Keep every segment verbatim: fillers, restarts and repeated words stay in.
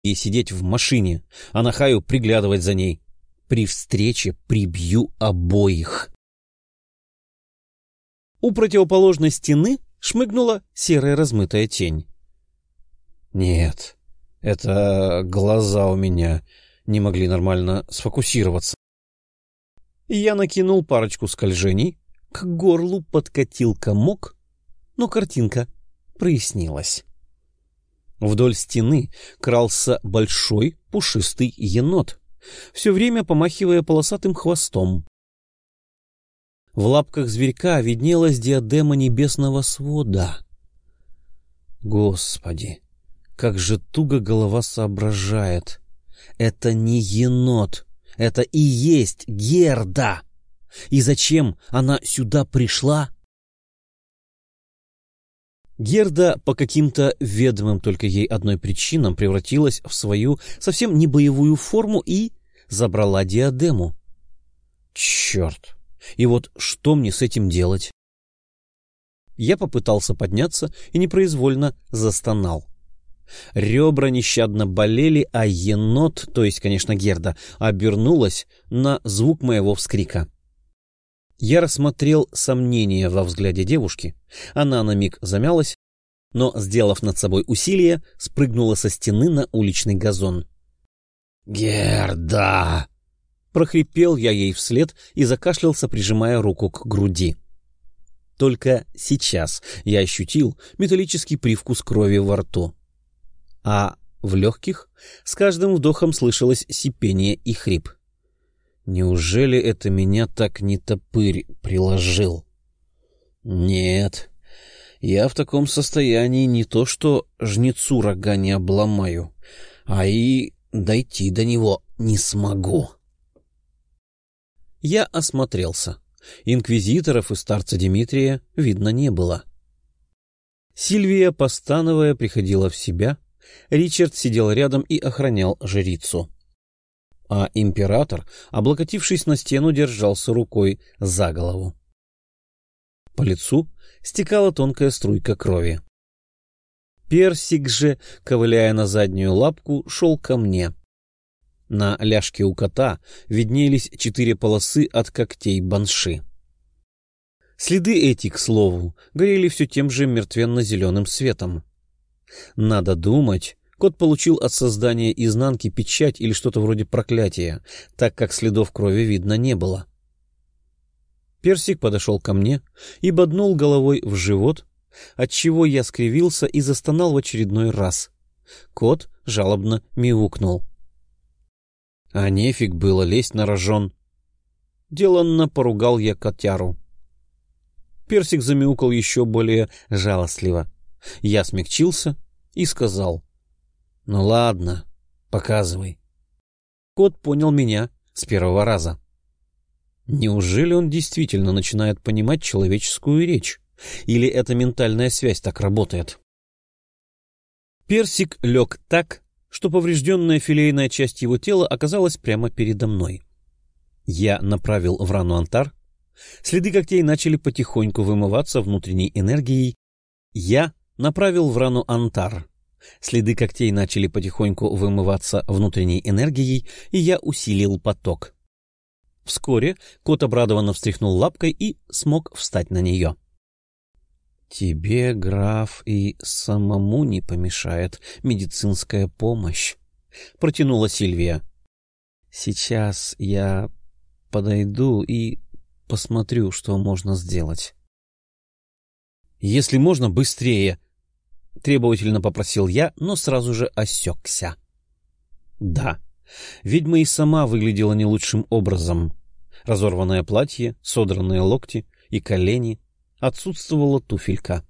ей сидеть в машине, а Нахаю приглядывать за ней. При встрече прибью обоих. У противоположной стены шмыгнула серая размытая тень. Нет, это глаза у меня не могли нормально сфокусироваться. Я накинул парочку скольжений, к горлу подкатил комок, но картинка прояснилась. Вдоль стены крался большой пушистый енот, все время помахивая полосатым хвостом. В лапках зверька виднелась диадема небесного свода. Господи, как же туго голова соображает. Это не енот, это и есть Герда. И зачем она сюда пришла? Герда по каким-то ведомым только ей одной причинам превратилась в свою совсем не боевую форму и забрала диадему. Черт! И вот что мне с этим делать? Я попытался подняться и непроизвольно застонал. Ребра нещадно болели, а енот, то есть, конечно, Герда, обернулась на звук моего вскрика. Я рассмотрел сомнение во взгляде девушки. Она на миг замялась, но, сделав над собой усилие, спрыгнула со стены на уличный газон. «Герда!» — прохрипел я ей вслед и закашлялся, прижимая руку к груди. Только сейчас я ощутил металлический привкус крови во рту. А в легких с каждым вдохом слышалось сипение и хрип. Неужели это меня так нетопырь приложил? Нет, я в таком состоянии не то что жнецу рога не обломаю, а и дойти до него не смогу. Я осмотрелся. Инквизиторов и старца Дмитрия видно не было. Сильвия, постановая, приходила в себя. Ричард сидел рядом и охранял жрицу. А император, облокотившись на стену, держался рукой за голову. По лицу стекала тонкая струйка крови. Персик же, ковыляя на заднюю лапку, шел ко мне. На ляжке у кота виднелись четыре полосы от когтей банши. Следы эти, к слову, горели все тем же мертвенно-зеленым светом. Надо думать, кот получил от создания изнанки печать или что-то вроде проклятия, так как следов крови видно не было. Персик подошел ко мне и боднул головой в живот, отчего я скривился и застонал в очередной раз. Кот жалобно мяукнул. А нефиг было лезть на рожон. Деланно поругал я котяру. Персик замяукал еще более жалостливо. Я смягчился и сказал: «Ну ладно, показывай». Кот понял меня с первого раза. Неужели он действительно начинает понимать человеческую речь? Или эта ментальная связь так работает? Персик лег так, что поврежденная филейная часть его тела оказалась прямо передо мной. Я направил в рану антар. Следы когтей начали потихоньку вымываться внутренней энергией. Я направил в рану антар. Следы когтей начали потихоньку вымываться внутренней энергией, и я усилил поток. Вскоре кот обрадованно встряхнул лапкой и смог встать на нее. «Тебе, граф, и самому не помешает медицинская помощь», — протянула Сильвия. «Сейчас я подойду и посмотрю, что можно сделать». «Если можно, быстрее», — требовательно попросил я, но сразу же осекся. Да, ведьма и сама выглядела не лучшим образом. Разорванное платье, содранные локти и колени, отсутствовала туфелька.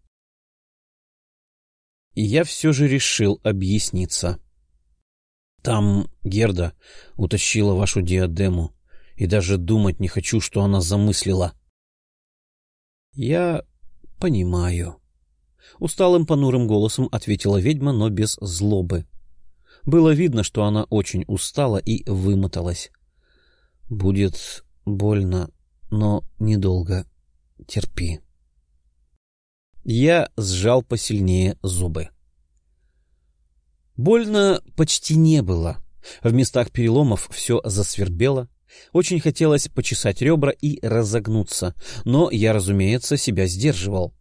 И я все же решил объясниться. Там Герда утащила вашу диадему, и даже думать не хочу, что она замыслила. Я понимаю. Усталым понурым голосом ответила ведьма, но без злобы. Было видно, что она очень устала и вымоталась. Будет больно, но недолго. Терпи. Я сжал посильнее зубы. Больно почти не было. В местах переломов все засвербело. Очень хотелось почесать ребра и разогнуться, но я, разумеется, себя сдерживал.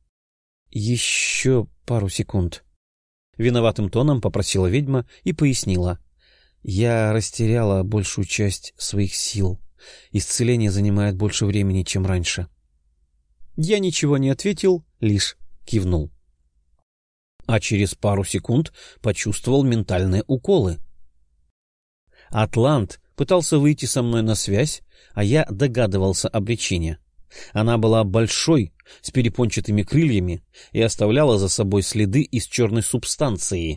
«Еще пару секунд». Виноватым тоном попросила ведьма и пояснила. «Я растеряла большую часть своих сил. Исцеление занимает больше времени, чем раньше». Я ничего не ответил, лишь кивнул. А через пару секунд почувствовал ментальные уколы. Атлант пытался выйти со мной на связь, а я догадывался о причине. Она была большой, с перепончатыми крыльями, и оставляла за собой следы из черной субстанции.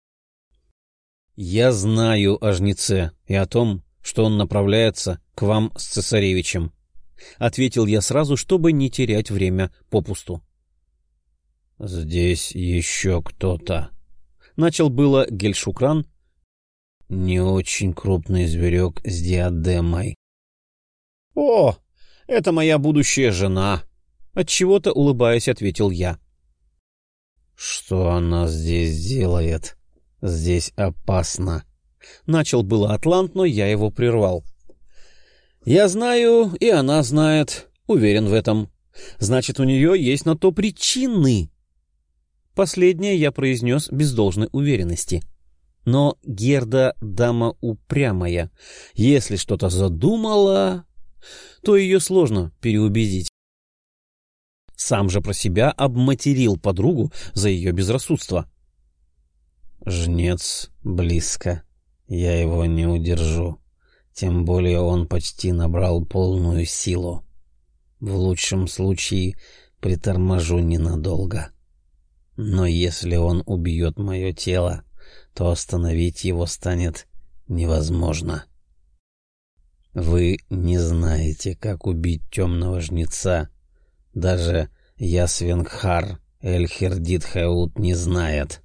«Я знаю о жнеце и о том, что он направляется к вам с цесаревичем», — ответил я сразу, чтобы не терять время попусту. «Здесь еще кто-то», — начал было Гельшукран. «Не очень крупный зверек с диадемой». «О, это моя будущая жена», — отчего-то улыбаясь, ответил я. «Что она здесь делает? Здесь опасно», — начал было Атлант, но я его прервал. «Я знаю, и она знает, уверен в этом. Значит, у нее есть на то причины». Последнее я произнес без должной уверенности. Но Герда — дама упрямая. Если что-то задумала, то ее сложно переубедить. Сам же про себя обматерил подругу за ее безрассудство. «Жнец близко. Я его не удержу. Тем более он почти набрал полную силу. В лучшем случае приторможу ненадолго. Но если он убьет мое тело, то остановить его станет невозможно. Вы не знаете, как убить темного жнеца. Даже Ясвингхар Эльхердит-Хеут не знает».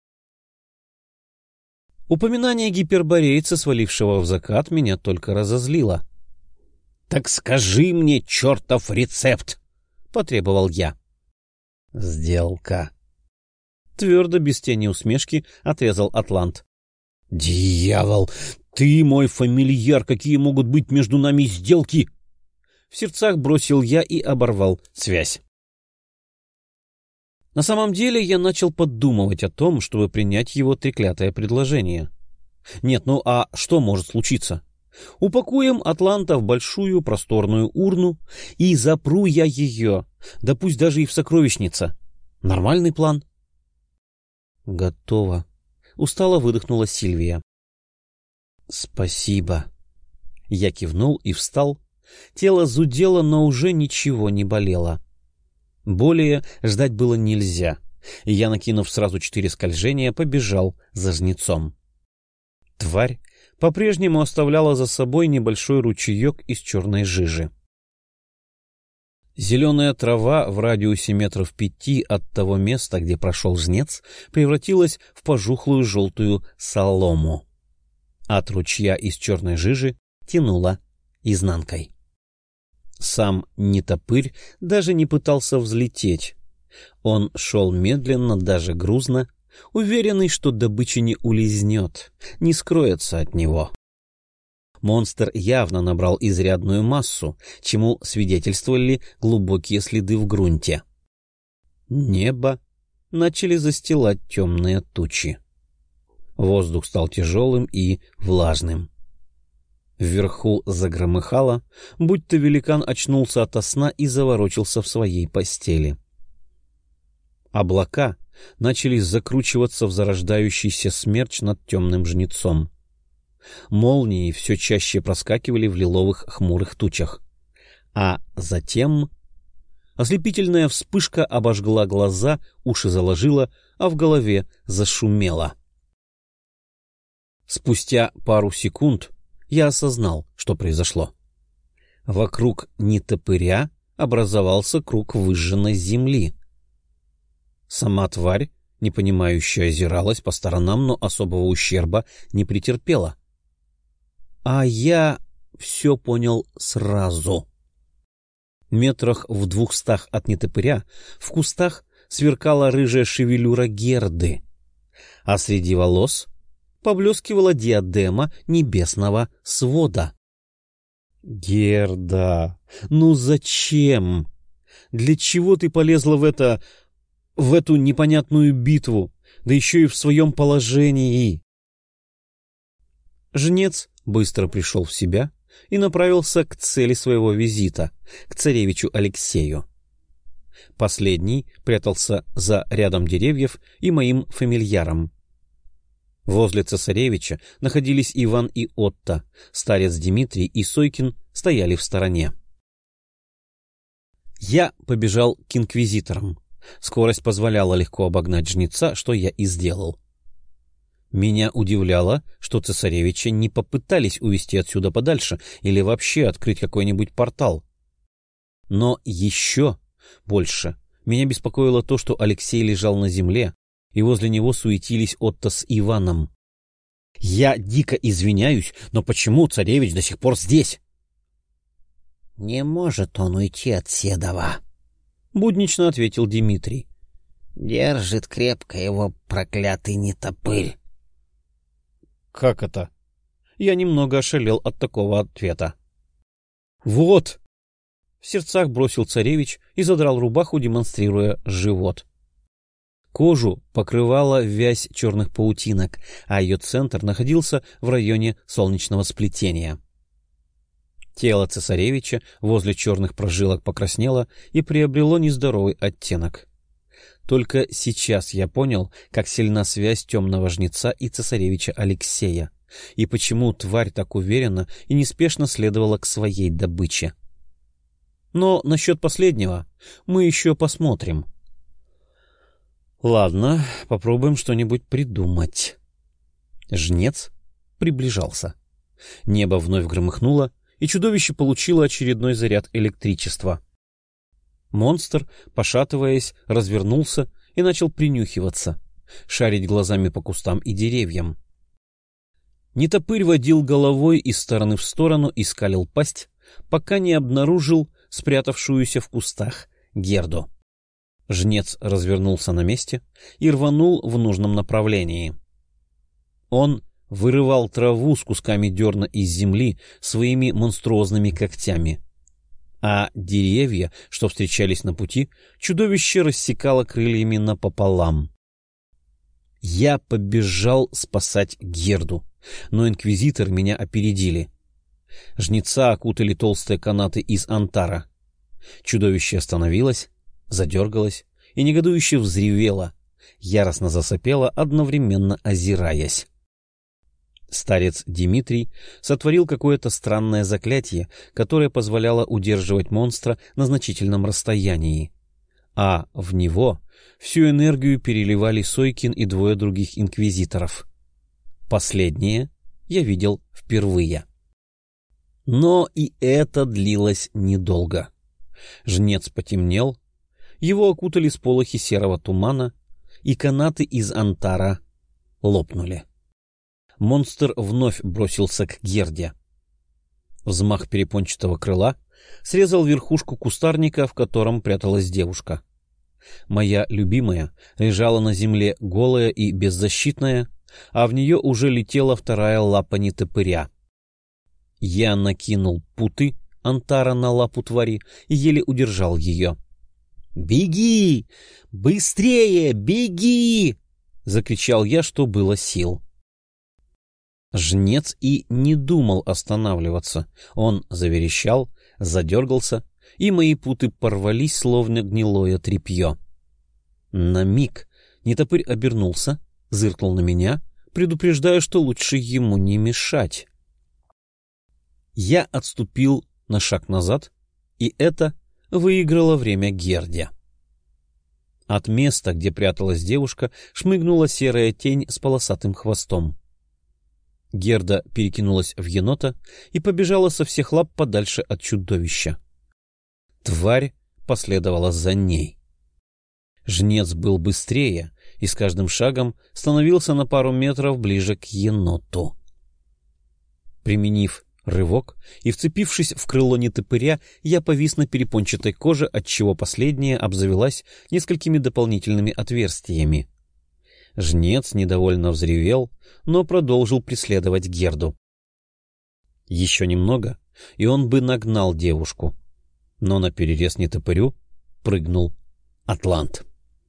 Упоминание гиперборейца, свалившего в закат, меня только разозлило. «Так скажи мне, чертов рецепт!» — потребовал я. «Сделка!» — твердо, без тени усмешки, отрезал Атлант. «Дьявол! Ты мой фамильяр! Какие могут быть между нами сделки?» В сердцах бросил я и оборвал связь. На самом деле я начал подумывать о том, чтобы принять его треклятое предложение. Нет, ну а что может случиться? Упакуем Атланта в большую просторную урну, и запру я ее, да пусть даже и в сокровищнице. Нормальный план. «Готово», — устало выдохнула Сильвия. «Спасибо». Я кивнул и встал. Тело зудело, но уже ничего не болело. Более ждать было нельзя, и я, накинув сразу четыре скольжения, побежал за жнецом. Тварь по-прежнему оставляла за собой небольшой ручеек из черной жижи. Зеленая трава в радиусе метров пяти от того места, где прошел жнец, превратилась в пожухлую желтую солому. От ручья из черной жижи тянуло изнанкой. Сам нетопырь даже не пытался взлететь. Он шел медленно, даже грузно, уверенный, что добыча не улизнет, не скроется от него. Монстр явно набрал изрядную массу, чему свидетельствовали глубокие следы в грунте. Небо начали застилать темные тучи. Воздух стал тяжелым и влажным. Вверху загромыхало, будто великан очнулся ото сна и заворочился в своей постели. Облака начали закручиваться в зарождающийся смерч над темным жнецом. Молнии все чаще проскакивали в лиловых хмурых тучах. А затем ослепительная вспышка обожгла глаза, уши заложила, а в голове зашумело. Спустя пару секунд я осознал, что произошло. Вокруг нетопыря образовался круг выжженной земли. Сама тварь, непонимающе озиралась по сторонам, но особого ущерба не претерпела. А я все понял сразу. Метрах в двухстах от нетопыря в кустах сверкала рыжая шевелюра Герды. а среди волос поблескивала диадема небесного свода. «Герда, ну зачем? Для чего ты полезла в это... в эту непонятную битву, да еще и в своем положении?» Жнец быстро пришел в себя и направился к цели своего визита, к царевичу Алексею. Последний прятался за рядом деревьев и моим фамильяром. Возле цесаревича находились Иван и Отто, старец Дмитрий и Сойкин стояли в стороне. Я побежал к инквизиторам. Скорость позволяла легко обогнать жнеца, что я и сделал. Меня удивляло, что цесаревича не попытались увести отсюда подальше или вообще открыть какой-нибудь портал. Но еще больше меня беспокоило то, что Алексей лежал на земле, и возле него суетились Отто с Иваном. Я дико извиняюсь, но почему царевич до сих пор здесь? — Не может он уйти от Седова, — буднично ответил Дмитрий. — Держит крепко его проклятый нетопырь. — Как это? Я немного ошалел от такого ответа. — Вот! — в сердцах бросил царевич и задрал рубаху, демонстрируя живот. Кожу покрывала вязь черных паутинок, а ее центр находился в районе солнечного сплетения. Тело цесаревича возле черных прожилок покраснело и приобрело нездоровый оттенок. Только сейчас я понял, как сильна связь темного жнеца и цесаревича Алексея, и почему тварь так уверенно и неспешно следовала к своей добыче. Но насчет последнего мы еще посмотрим. Ладно, попробуем что-нибудь придумать. Жнец приближался. Небо вновь громыхнуло, и чудовище получило очередной заряд электричества. Монстр, пошатываясь, развернулся и начал принюхиваться, шарить глазами по кустам и деревьям. Нетопырь водил головой из стороны в сторону и скалил пасть, пока не обнаружил спрятавшуюся в кустах Герду. Жнец развернулся на месте и рванул в нужном направлении. Он вырывал траву с кусками дерна из земли своими монструозными когтями, а деревья, что встречались на пути, чудовище рассекало крыльями напополам. Я побежал спасать Герду, но инквизиторы меня опередили. Жнеца окутали толстые канаты из антара. Чудовище остановилось, задергалась и негодующе взревела, яростно засопела, одновременно озираясь. Старец Дмитрий сотворил какое-то странное заклятие, которое позволяло удерживать монстра на значительном расстоянии, а в него всю энергию переливали Сойкин и двое других инквизиторов. Последнее я видел впервые. Но и это длилось недолго. Жнец потемнел, его окутали сполохи серого тумана, и канаты из антара лопнули. Монстр вновь бросился к Герде. Взмах перепончатого крыла срезал верхушку кустарника, в котором пряталась девушка. Моя любимая лежала на земле голая и беззащитная, а в нее уже летела вторая лапа нетопыря. Я накинул путы антара на лапу твари и еле удержал ее. «Беги! Быстрее! Беги!» — закричал я, что было сил. Жнец и не думал останавливаться. Он заверещал, задергался, и мои путы порвались, словно гнилое тряпье. На миг нетопырь обернулся, зыркнул на меня, предупреждая, что лучше ему не мешать. Я отступил на шаг назад, и это выиграло время Герде. От места, где пряталась девушка, шмыгнула серая тень с полосатым хвостом. Герда перекинулась в енота и побежала со всех лап подальше от чудовища. Тварь последовала за ней. Жнец был быстрее и с каждым шагом становился на пару метров ближе к еноту. Применив рывок и вцепившись в крыло нетопыря, я повис на перепончатой коже, отчего последняя обзавелась несколькими дополнительными отверстиями. Жнец недовольно взревел, но продолжил преследовать Герду. Еще немного, и он бы нагнал девушку. Но наперерез нетопырю прыгнул атлант.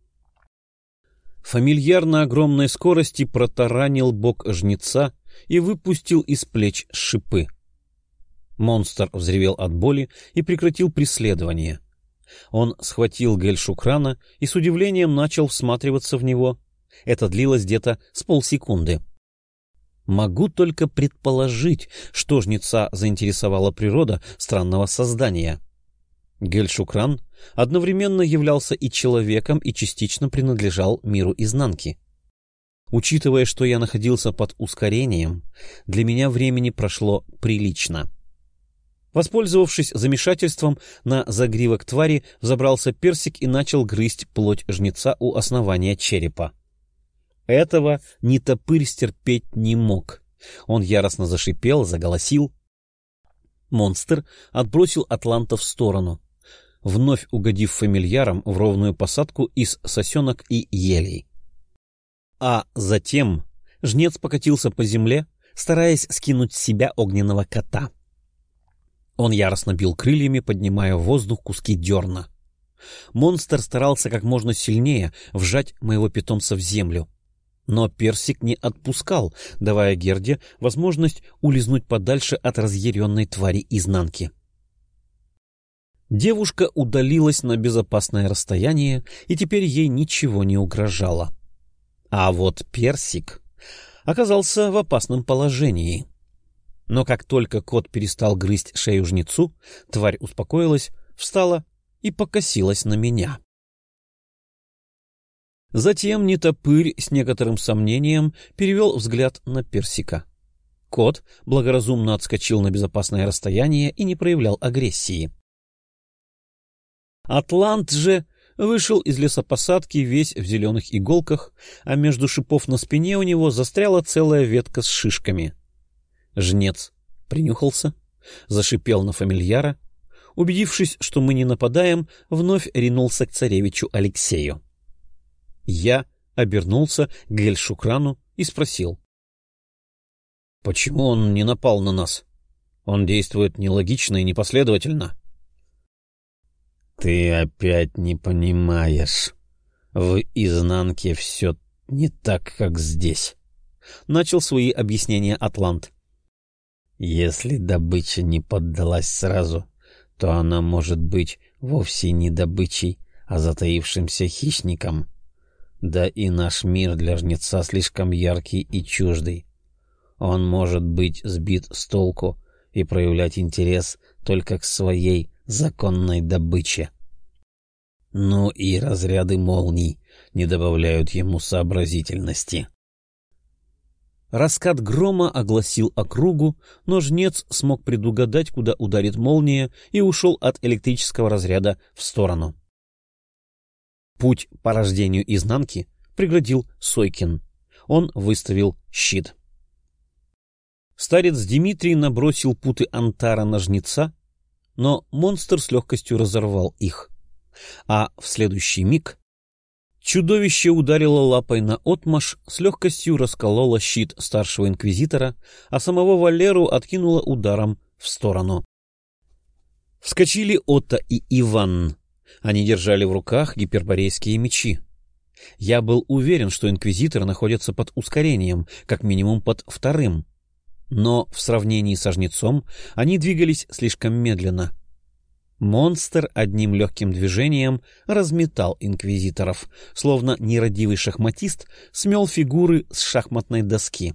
Фамильяр на огромной скорости протаранил бок жнеца и выпустил из плеч шипы. Монстр взревел от боли и прекратил преследование. Он схватил Гельшукрана и с удивлением начал всматриваться в него. Это длилось где-то с полсекунды. Могу только предположить, что жнеца заинтересовала природа странного создания. Гельшукран одновременно являлся и человеком, и частично принадлежал миру изнанки. Учитывая, что я находился под ускорением, для меня времени прошло прилично. Воспользовавшись замешательством, на загривок твари взобрался персик и начал грызть плоть жнеца у основания черепа. Этого нетопырь стерпеть не мог. Он яростно зашипел, заголосил. Монстр отбросил атланта в сторону, вновь угодив фамильярам в ровную посадку из сосенок и елей. А затем жнец покатился по земле, стараясь скинуть с себя огненного кота. Он яростно бил крыльями, поднимая в воздух куски дерна. Монстр старался как можно сильнее вжать моего питомца в землю. Но персик не отпускал, давая Герде возможность улизнуть подальше от разъяренной твари изнанки. Девушка удалилась на безопасное расстояние, и теперь ей ничего не угрожало. А вот персик оказался в опасном положении. Но как только кот перестал грызть шею жнецу, тварь успокоилась, встала и покосилась на меня. Затем нетопырь с некоторым сомнением перевел взгляд на персика. Кот благоразумно отскочил на безопасное расстояние и не проявлял агрессии. Атлант же вышел из лесопосадки весь в зеленых иголках, а между шипов на спине у него застряла целая ветка с шишками. Жнец принюхался, зашипел на фамильяра, убедившись, что мы не нападаем, вновь ринулся к царевичу Алексею. Я обернулся к Гельшукрану и спросил. — Почему он не напал на нас? Он действует нелогично и непоследовательно. — Ты опять не понимаешь. В изнанке все не так, как здесь. Начал свои объяснения атлант. Если добыча не поддалась сразу, то она может быть вовсе не добычей, а затаившимся хищником. Да и наш мир для жнеца слишком яркий и чуждый. Он может быть сбит с толку и проявлять интерес только к своей законной добыче. Ну и разряды молний не добавляют ему сообразительности. Раскат грома огласил округу, но жнец смог предугадать, куда ударит молния, и ушел от электрического разряда в сторону. Путь по рождению изнанки преградил Сойкин. Он выставил щит. Старец Дмитрий набросил путы антара на жнеца, но монстр с легкостью разорвал их. А в следующий миг чудовище ударило лапой наотмашь, с легкостью раскололо щит старшего инквизитора, а самого Валеру откинуло ударом в сторону. Вскочили Отто и Иван. Они держали в руках гиперборейские мечи. Я был уверен, что инквизиторы находятся под ускорением, как минимум под вторым. Но в сравнении со жнецом они двигались слишком медленно. Монстр одним легким движением разметал инквизиторов, словно нерадивый шахматист смел фигуры с шахматной доски.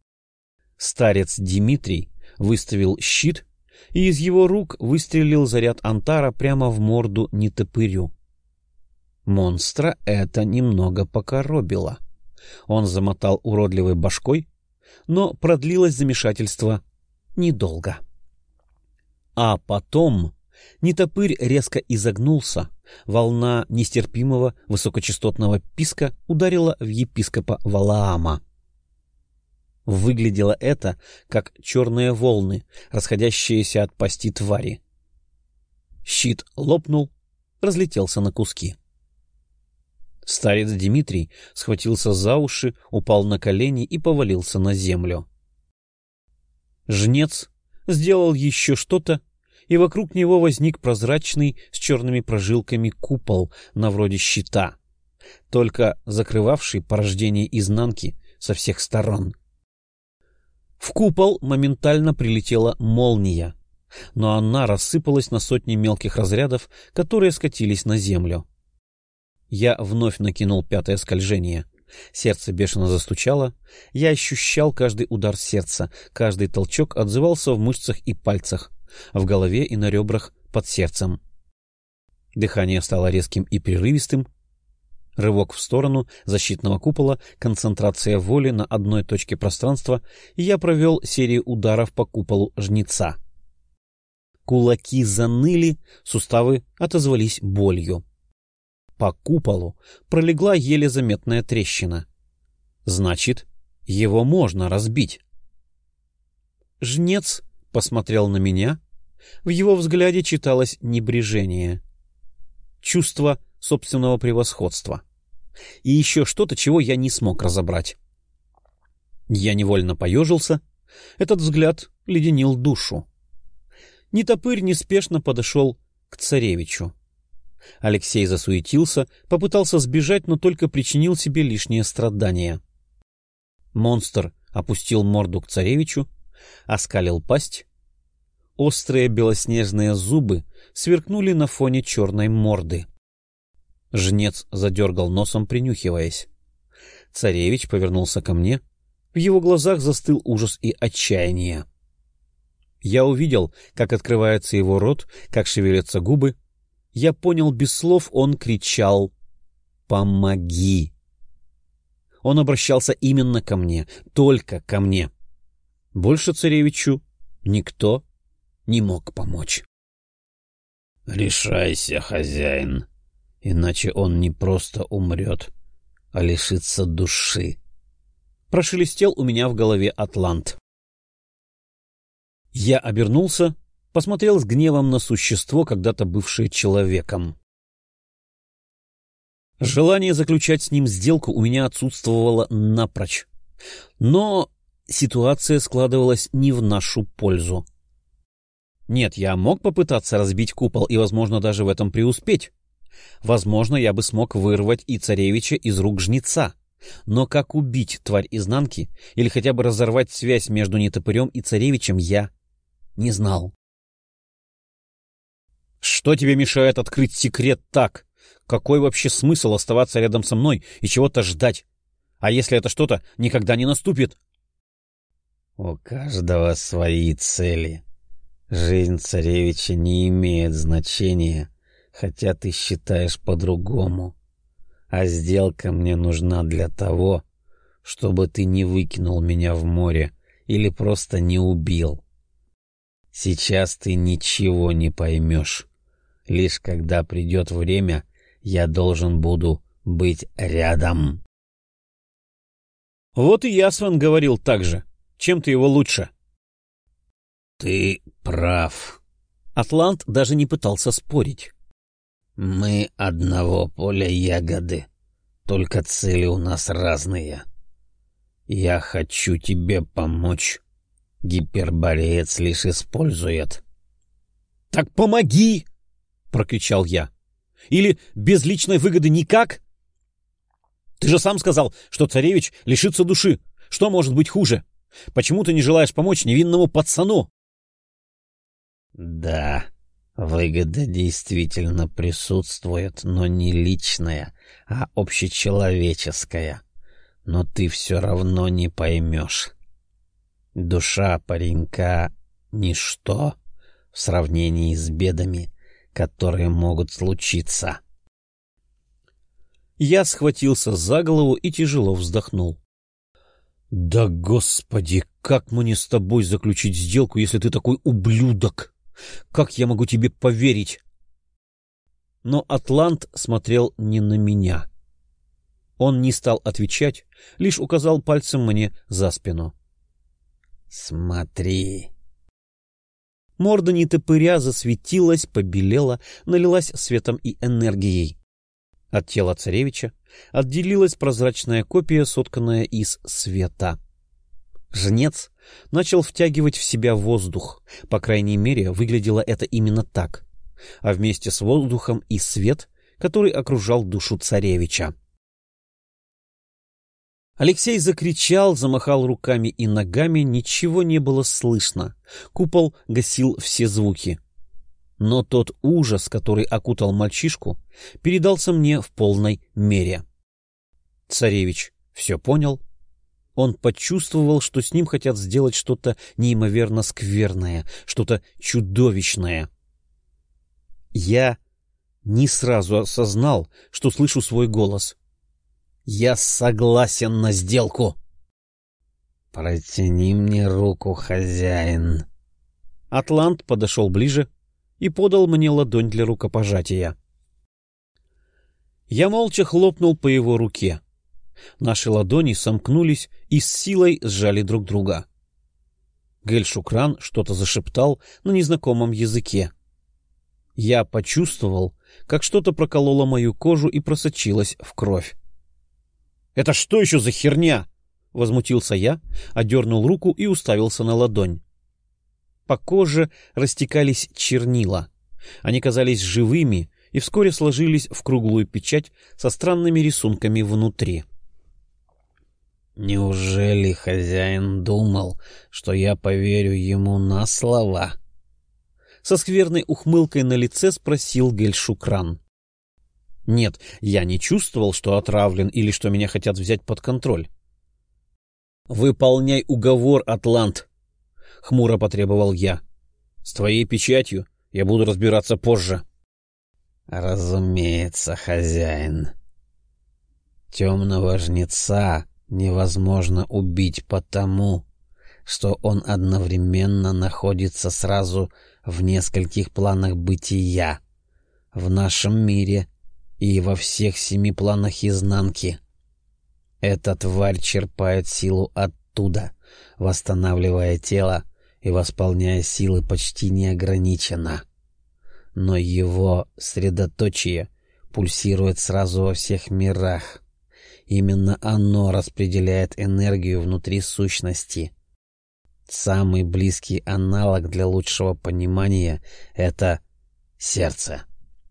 Старец Дмитрий выставил щит, и из его рук выстрелил заряд антара прямо в морду нетопырю. Монстра это немного покоробило. Он замотал уродливой башкой, но продлилось замешательство недолго. А потом нетопырь резко изогнулся, волна нестерпимого высокочастотного писка ударила в епископа Валаама. Выглядело это, как черные волны, расходящиеся от пасти твари. Щит лопнул, разлетелся на куски. Старец Дмитрий схватился за уши, упал на колени и повалился на землю. Жнец сделал еще что-то, и вокруг него возник прозрачный с черными прожилками купол на вроде щита, только закрывавший порождение изнанки со всех сторон. В купол моментально прилетела молния, но она рассыпалась на сотни мелких разрядов, которые скатились на землю. Я вновь накинул пятое скольжение. Сердце бешено застучало. Я ощущал каждый удар сердца, каждый толчок отзывался в мышцах и пальцах, в голове и на ребрах под сердцем. Дыхание стало резким и прерывистым. Рывок в сторону защитного купола, концентрация воли на одной точке пространства, и я провел серию ударов по куполу жнеца. Кулаки заныли, суставы отозвались болью. По куполу пролегла еле заметная трещина. Значит, его можно разбить. Жнец посмотрел на меня. В его взгляде читалось небрежение, чувство собственного превосходства и еще что-то, чего я не смог разобрать. Я невольно поежился. Этот взгляд леденил душу. Нетопырь неспешно подошел к царевичу. Алексей засуетился, попытался сбежать, но только причинил себе лишнее страдание. Монстр опустил морду к царевичу, оскалил пасть. Острые белоснежные зубы сверкнули на фоне черной морды. Жнец задергал носом, принюхиваясь. Царевич повернулся ко мне. В его глазах застыл ужас и отчаяние. Я увидел, как открывается его рот, как шевелятся губы. Я понял без слов, он кричал «Помоги!». Он обращался именно ко мне, только ко мне. Больше царевичу никто не мог помочь. «Решайся, хозяин, иначе он не просто умрет, а лишится души», — прошелестел у меня в голове атлант. Я обернулся, посмотрел с гневом на существо, когда-то бывшее человеком. Желание заключать с ним сделку у меня отсутствовало напрочь. Но ситуация складывалась не в нашу пользу. Нет, я мог попытаться разбить купол и, возможно, даже в этом преуспеть. Возможно, я бы смог вырвать и царевича из рук жнеца. Но как убить тварь изнанки или хотя бы разорвать связь между нетопырем и царевичем, я не знал. Что тебе мешает открыть секрет так? Какой вообще смысл оставаться рядом со мной и чего-то ждать? А если это что-то никогда не наступит? У каждого свои цели. Жизнь царевича не имеет значения, хотя ты считаешь по-другому. А сделка мне нужна для того, чтобы ты не выкинул меня в море или просто не убил. Сейчас ты ничего не поймешь. Лишь когда придет время, я должен буду быть рядом. Вот и Ясван говорил так же. Чем ты его лучше? Ты прав. Атлант даже не пытался спорить. Мы одного поля ягоды, только цели у нас разные. Я хочу тебе помочь. Гипербореец лишь использует. — Так помоги! — прокричал я. — Или без личной выгоды никак? Ты же сам сказал, что царевич лишится души. Что может быть хуже? Почему ты не желаешь помочь невинному пацану? — Да, выгода действительно присутствует, но не личная, а общечеловеческая. Но ты все равно не поймешь. Душа паренька — ничто в сравнении с бедами, которые могут случиться. Я схватился за голову и тяжело вздохнул. «Да, Господи, как мне с тобой заключить сделку, если ты такой ублюдок? Как я могу тебе поверить?» Но атлант смотрел не на меня. Он не стал отвечать, лишь указал пальцем мне за спину. «Смотри». Морда нетопыря засветилась, побелела, налилась светом и энергией. От тела царевича отделилась прозрачная копия, сотканная из света. Жнец начал втягивать в себя воздух, по крайней мере, выглядело это именно так, а вместе с воздухом и свет, который окружал душу царевича. Алексей закричал, замахал руками и ногами, ничего не было слышно, купол гасил все звуки. Но тот ужас, который окутал мальчишку, передался мне в полной мере. Царевич все понял. Он почувствовал, что с ним хотят сделать что-то неимоверно скверное, что-то чудовищное. Я не сразу осознал, что слышу свой голос. «Я согласен на сделку!» «Протяни мне руку, хозяин!» Атлант подошел ближе и подал мне ладонь для рукопожатия. Я молча хлопнул по его руке. Наши ладони сомкнулись и с силой сжали друг друга. Гель-Шукран что-то зашептал на незнакомом языке. Я почувствовал, как что-то прокололо мою кожу и просочилось в кровь. «Это что еще за херня?» — возмутился я, отдернул руку и уставился на ладонь. По коже растекались чернила. Они казались живыми и вскоре сложились в круглую печать со странными рисунками внутри. «Неужели хозяин думал, что я поверю ему на слова?» Со скверной ухмылкой на лице спросил Гель-Шукран. Нет, я не чувствовал, что отравлен или что меня хотят взять под контроль. «Выполняй уговор, Атлант!» — хмуро потребовал я. «С твоей печатью я буду разбираться позже». «Разумеется, хозяин. Темного жнеца невозможно убить потому, что он одновременно находится сразу в нескольких планах бытия, в нашем мире и во всех семи планах изнанки. Эта тварь черпает силу оттуда, восстанавливая тело и восполняя силы почти неограниченно. Но его средоточие пульсирует сразу во всех мирах. Именно оно распределяет энергию внутри сущности. Самый близкий аналог для лучшего понимания — это сердце.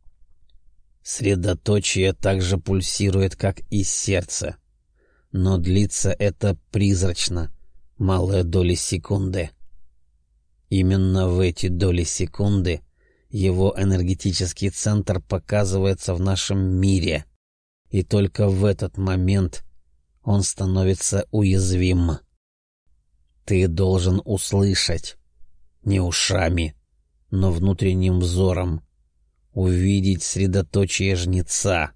Средоточие также пульсирует, как и сердце. Но длится это призрачно, малые доли секунды. Именно в эти доли секунды его энергетический центр показывается в нашем мире, и только в этот момент он становится уязвим. Ты должен услышать, не ушами, но внутренним взором, увидеть средоточие жнеца.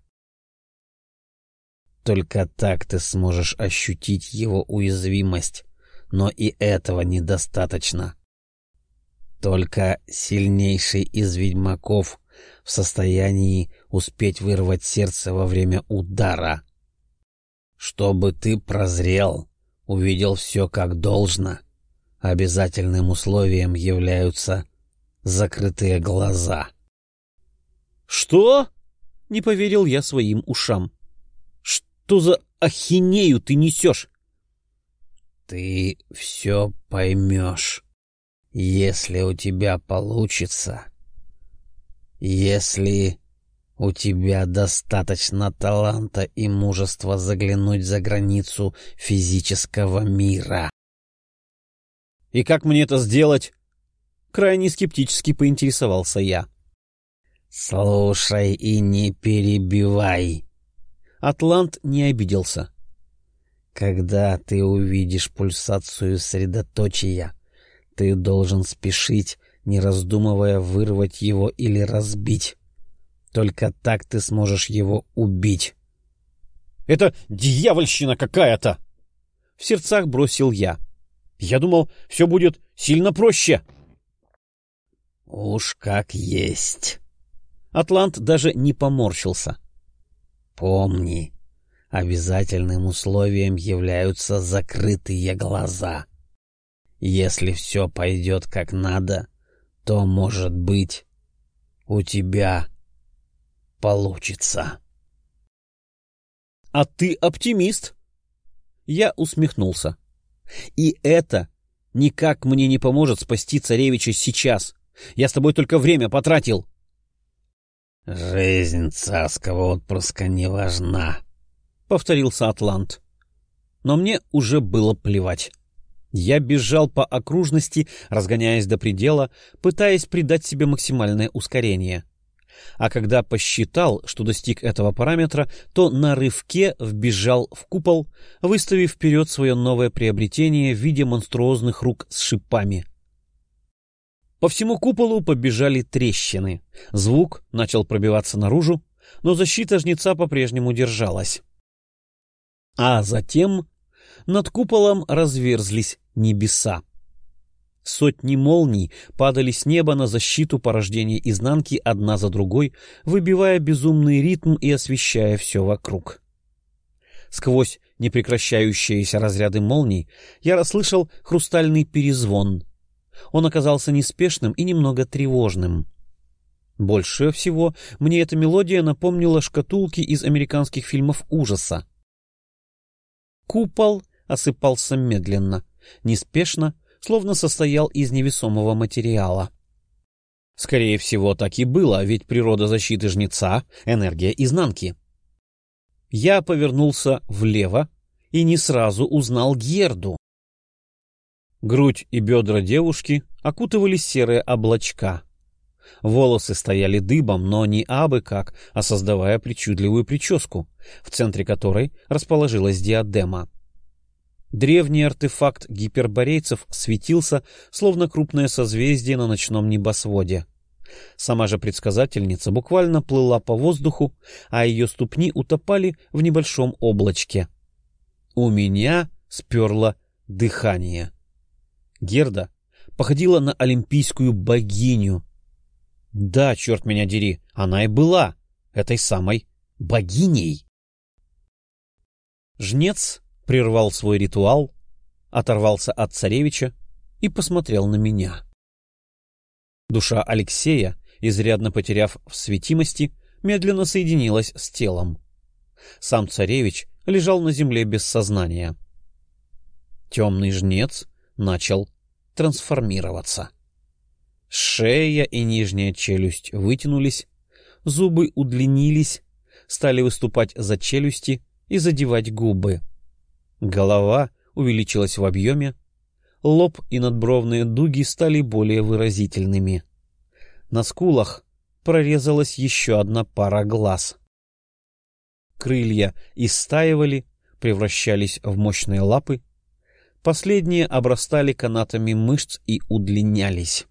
Только так ты сможешь ощутить его уязвимость, но и этого недостаточно. Только сильнейший из ведьмаков в состоянии успеть вырвать сердце во время удара. Чтобы ты прозрел, увидел все как должно, обязательным условием являются закрытые глаза. «Что?» — не поверил я своим ушам. «Что за ахинею ты несешь?» «Ты все поймешь, если у тебя получится, если у тебя достаточно таланта и мужества заглянуть за границу физического мира». «И как мне это сделать?» — крайне скептически поинтересовался я. «Слушай и не перебивай». Атлант не обиделся. «Когда ты увидишь пульсацию средоточия, ты должен спешить, не раздумывая, вырвать его или разбить. Только так ты сможешь его убить». «Это дьявольщина какая-то!» — в сердцах бросил я. «Я думал, все будет сильно проще». «Уж как есть». Атлант даже не поморщился. «Помни, обязательным условием являются закрытые глаза. Если все пойдет как надо, то, может быть, у тебя получится». А ты оптимист. Я усмехнулся. И это никак мне не поможет спасти царевича сейчас. Я с тобой только время потратил. — Жизнь царского отпрыска не важна, — повторился атлант. Но мне уже было плевать. Я бежал по окружности, разгоняясь до предела, пытаясь придать себе максимальное ускорение. А когда посчитал, что достиг этого параметра, то на рывке вбежал в купол, выставив вперед свое новое приобретение в виде монструозных рук с шипами. По всему куполу побежали трещины. Звук начал пробиваться наружу, но защита жнеца по-прежнему держалась. А затем над куполом разверзлись небеса. Сотни молний падали с неба на защиту порождения изнанки одна за другой, выбивая безумный ритм и освещая все вокруг. Сквозь непрекращающиеся разряды молний я расслышал хрустальный перезвон. Он оказался неспешным и немного тревожным. Больше всего мне эта мелодия напомнила шкатулки из американских фильмов ужаса. Купол осыпался медленно, неспешно, словно состоял из невесомого материала. Скорее всего, так и было, ведь природа защиты жнеца — энергия изнанки. Я повернулся влево и не сразу узнал Герду. Грудь и бедра девушки окутывали серые облачка. Волосы стояли дыбом, но не абы как, а создавая причудливую прическу, в центре которой расположилась диадема. Древний артефакт гиперборейцев светился, словно крупное созвездие на ночном небосводе. Сама же предсказательница буквально плыла по воздуху, а ее ступни утопали в небольшом облачке. У меня сперло дыхание. Герда походила на олимпийскую богиню. Да, черт меня дери, она и была этой самой богиней. Жнец прервал свой ритуал, оторвался от царевича и посмотрел на меня. Душа Алексея, изрядно потеряв в светимости, медленно соединилась с телом. Сам царевич лежал на земле без сознания. Темный жнец начал трансформироваться. Шея и нижняя челюсть вытянулись, зубы удлинились, стали выступать за челюсти и задевать губы. Голова увеличилась в объеме, лоб и надбровные дуги стали более выразительными. На скулах прорезалась еще одна пара глаз. Крылья истаивали, превращались в мощные лапы, последние обрастали канатами мышц и удлинялись.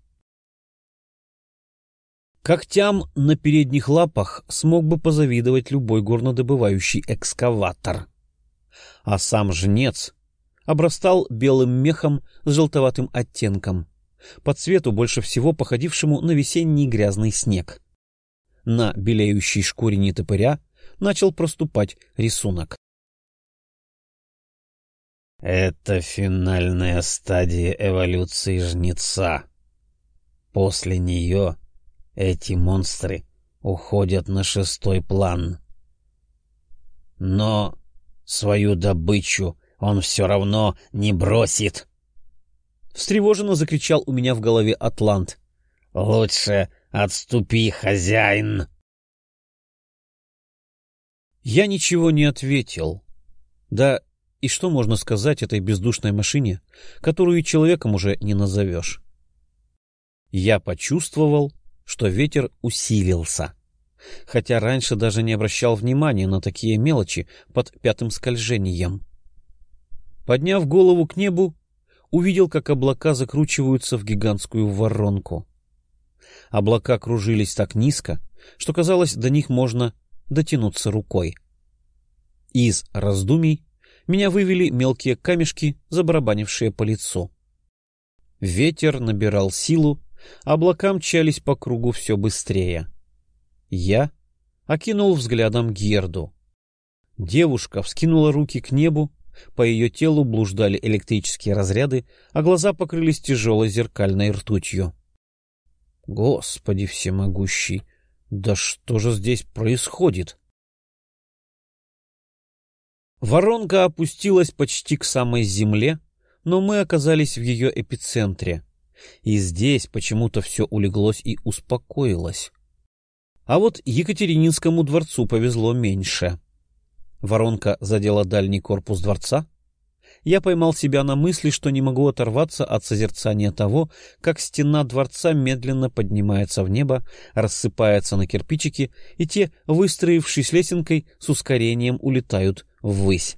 Когтям на передних лапах смог бы позавидовать любой горнодобывающий экскаватор. А сам жнец обрастал белым мехом с желтоватым оттенком, по цвету больше всего походившему на весенний грязный снег. На белеющей шкуре нетопыря начал проступать рисунок. Это финальная стадия эволюции жнеца. После нее эти монстры уходят на шестой план. Но свою добычу он все равно не бросит. Встревоженно закричал у меня в голове атлант. Лучше отступи, хозяин. Я ничего не ответил. Да и что можно сказать этой бездушной машине, которую человеком уже не назовешь? Я почувствовал, что ветер усилился, хотя раньше даже не обращал внимания на такие мелочи под пятым скольжением. Подняв голову к небу, увидел, как облака закручиваются в гигантскую воронку. Облака кружились так низко, что, казалось, до них можно дотянуться рукой. Из раздумий меня вывели мелкие камешки, забарабанившие по лицу. Ветер набирал силу, облака мчались по кругу все быстрее. Я окинул взглядом Герду. Девушка вскинула руки к небу, по ее телу блуждали электрические разряды, а глаза покрылись тяжелой зеркальной ртутью. Господи всемогущий, да что же здесь происходит? Воронка опустилась почти к самой земле, но мы оказались в ее эпицентре, и здесь почему-то все улеглось и успокоилось. А вот Екатерининскому дворцу повезло меньше. Воронка задела дальний корпус дворца. Я поймал себя на мысли, что не могу оторваться от созерцания того, как стена дворца медленно поднимается в небо, рассыпается на кирпичики, и те, выстроившись лесенкой, с ускорением улетают ввысь.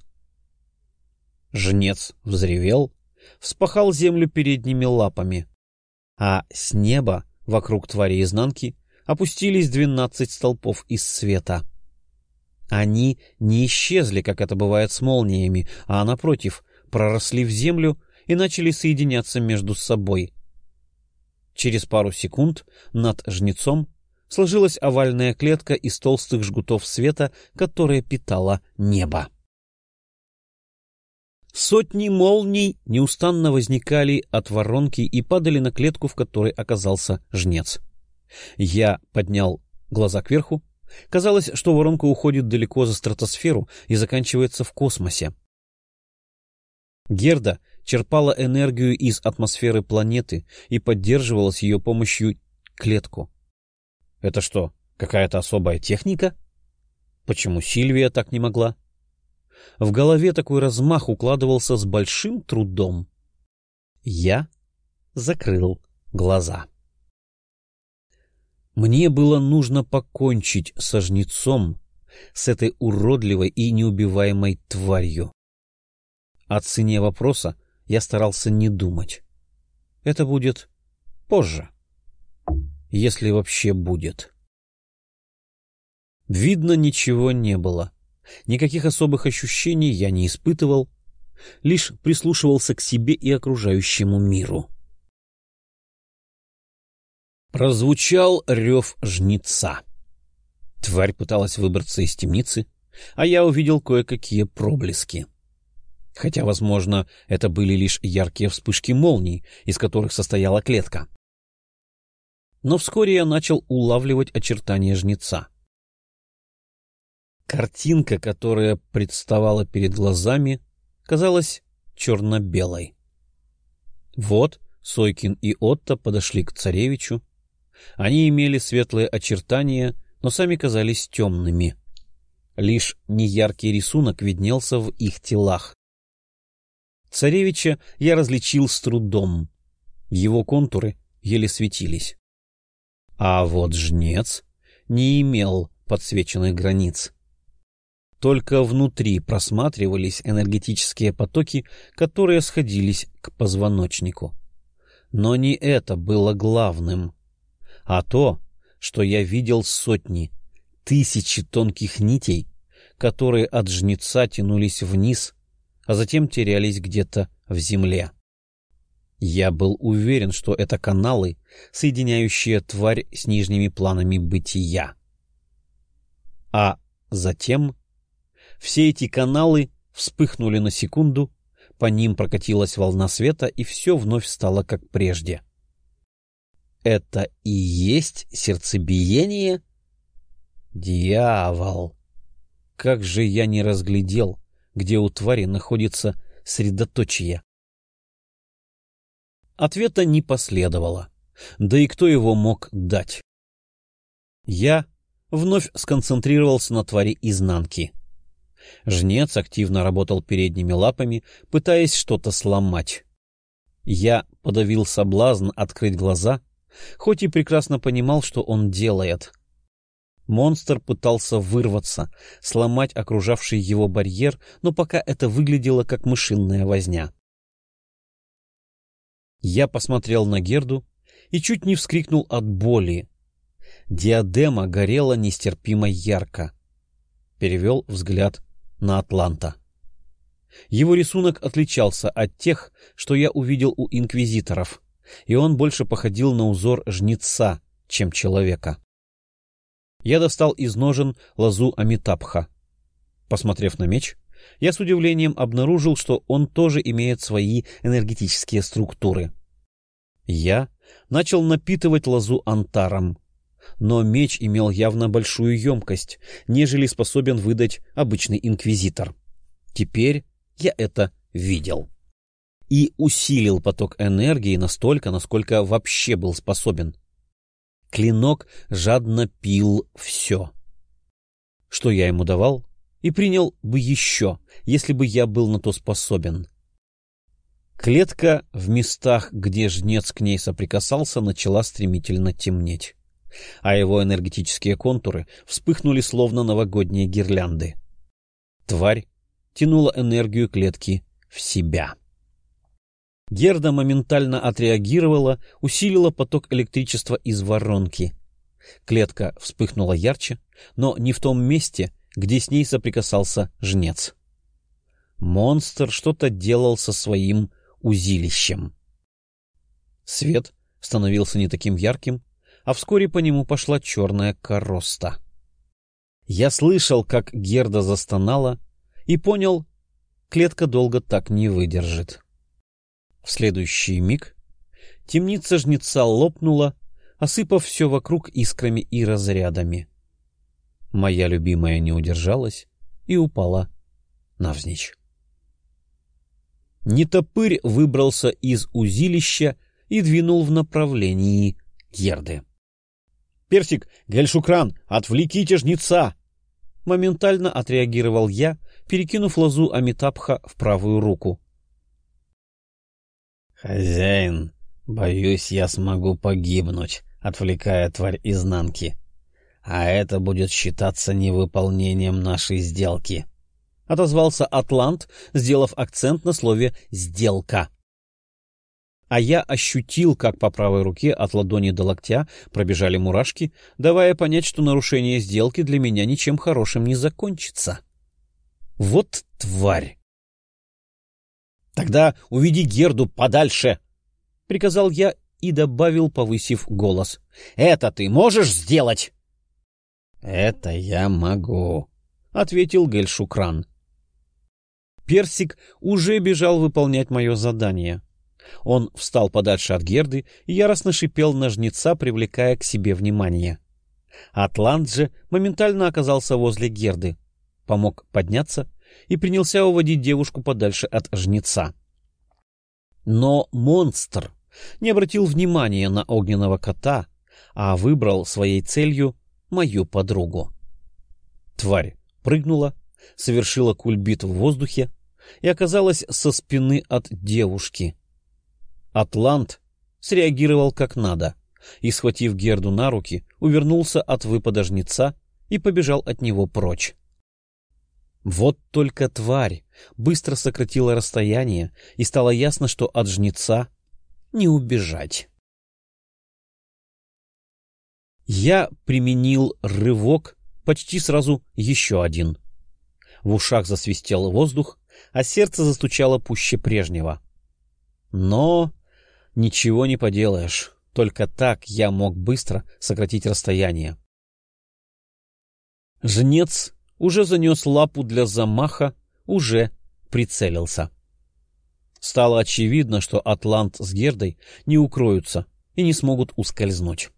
Жнец взревел, вспахал землю передними лапами, а с неба вокруг твари изнанки опустились двенадцать столпов из света. Они не исчезли, как это бывает с молниями, а, напротив, проросли в землю и начали соединяться между собой. Через пару секунд над жнецом сложилась овальная клетка из толстых жгутов света, которая питала небо. Сотни молний неустанно возникали от воронки и падали на клетку, в которой оказался жнец. Я поднял глаза кверху. Казалось, что воронка уходит далеко за стратосферу и заканчивается в космосе. Герда черпала энергию из атмосферы планеты и поддерживала с ее помощью клетку. Это что, какая-то особая техника? Почему Сильвия так не могла? В голове такой размах укладывался с большим трудом. Я закрыл глаза. Мне было нужно покончить со жнецом, с этой уродливой и неубиваемой тварью. О цене вопроса я старался не думать. Это будет позже, если вообще будет. Видно, ничего не было. Никаких особых ощущений я не испытывал, лишь прислушивался к себе и окружающему миру. Прозвучал рев жнеца. Тварь пыталась выбраться из темницы, а я увидел кое-какие проблески. Хотя, возможно, это были лишь яркие вспышки молний, из которых состояла клетка. Но вскоре я начал улавливать очертания жнеца. Картинка, которая представала перед глазами, казалась черно-белой. Вот Сойкин и Отто подошли к царевичу. Они имели светлые очертания, но сами казались темными. Лишь неяркий рисунок виднелся в их телах. Царевича я различил с трудом. Его контуры еле светились. А вот жнец не имел подсвеченных границ. Только внутри просматривались энергетические потоки, которые сходились к позвоночнику. Но не это было главным, а то, что я видел сотни, тысячи тонких нитей, которые от жнеца тянулись вниз, а затем терялись где-то в земле. Я был уверен, что это каналы, соединяющие тварь с нижними планами бытия. А затем все эти каналы вспыхнули на секунду, по ним прокатилась волна света, и все вновь стало как прежде. Это и есть сердцебиение? Дьявол! Как же я не разглядел, где у твари находится средоточие. Ответа не последовало, да и кто его мог дать? Я вновь сконцентрировался на твари изнанки. Жнец активно работал передними лапами, пытаясь что-то сломать. Я подавил соблазн открыть глаза, хоть и прекрасно понимал, что он делает. Монстр пытался вырваться, сломать окружавший его барьер, но пока это выглядело как мышиная возня. Я посмотрел на Герду и чуть не вскрикнул от боли. Диадема горела нестерпимо ярко. Перевел взгляд на Атланта. Его рисунок отличался от тех, что я увидел у инквизиторов, и он больше походил на узор жнеца, чем человека. Я достал из ножен лозу Амитабха. Посмотрев на меч, я с удивлением обнаружил, что он тоже имеет свои энергетические структуры. Я начал напитывать лозу антаром, но меч имел явно большую емкость, нежели способен выдать обычный инквизитор. Теперь я это видел. И усилил поток энергии настолько, насколько вообще был способен. Клинок жадно пил все. Что я ему давал, и принял бы еще, если бы я был на то способен. Клетка в местах, где жнец к ней соприкасался, начала стремительно темнеть, а его энергетические контуры вспыхнули словно новогодние гирлянды. Тварь тянула энергию клетки в себя. Герда моментально отреагировала, усилила поток электричества из воронки. Клетка вспыхнула ярче, но не в том месте, где с ней соприкасался жнец. Монстр что-то делал со своим узилищем. Свет становился не таким ярким, а вскоре по нему пошла черная корроста. Я слышал, как Герда застонала, и понял, клетка долго так не выдержит. В следующий миг темница жнеца лопнула, осыпав все вокруг искрами и разрядами. Моя любимая не удержалась и упала навзничь. Нетопырь выбрался из узилища и двинул в направлении Герды. — Персик, Гельшукран, отвлеките жнеца! Моментально отреагировал я, перекинув лозу Амитабха в правую руку. — Хозяин, боюсь, я смогу погибнуть, отвлекая тварь изнанки. А это будет считаться невыполнением нашей сделки. — отозвался Атлант, сделав акцент на слове «сделка». А я ощутил, как по правой руке от ладони до локтя пробежали мурашки, давая понять, что нарушение сделки для меня ничем хорошим не закончится. Вот тварь! — Тогда уведи Герду подальше! — приказал я и добавил, повысив голос. — Это ты можешь сделать? — Это я могу, — ответил Гельшукран. Персик уже бежал выполнять мое задание. Он встал подальше от Герды и яростно шипел на жнеца, привлекая к себе внимание. Атлант же моментально оказался возле Герды, помог подняться и принялся уводить девушку подальше от жнеца. Но монстр не обратил внимания на огненного кота, а выбрал своей целью мою подругу. Тварь прыгнула, совершила кульбит в воздухе и оказалась со спины от девушки. Атлант среагировал как надо и, схватив Герду на руки, увернулся от выпада жнеца и побежал от него прочь. Вот только тварь быстро сократила расстояние, и стало ясно, что от жнеца не убежать. Я применил рывок, почти сразу еще один. В ушах засвистел воздух, а сердце застучало пуще прежнего. Но ничего не поделаешь, только так я мог быстро сократить расстояние. Жнец уже занес лапу для замаха, уже прицелился. Стало очевидно, что Атлант с Гердой не укроются и не смогут ускользнуть.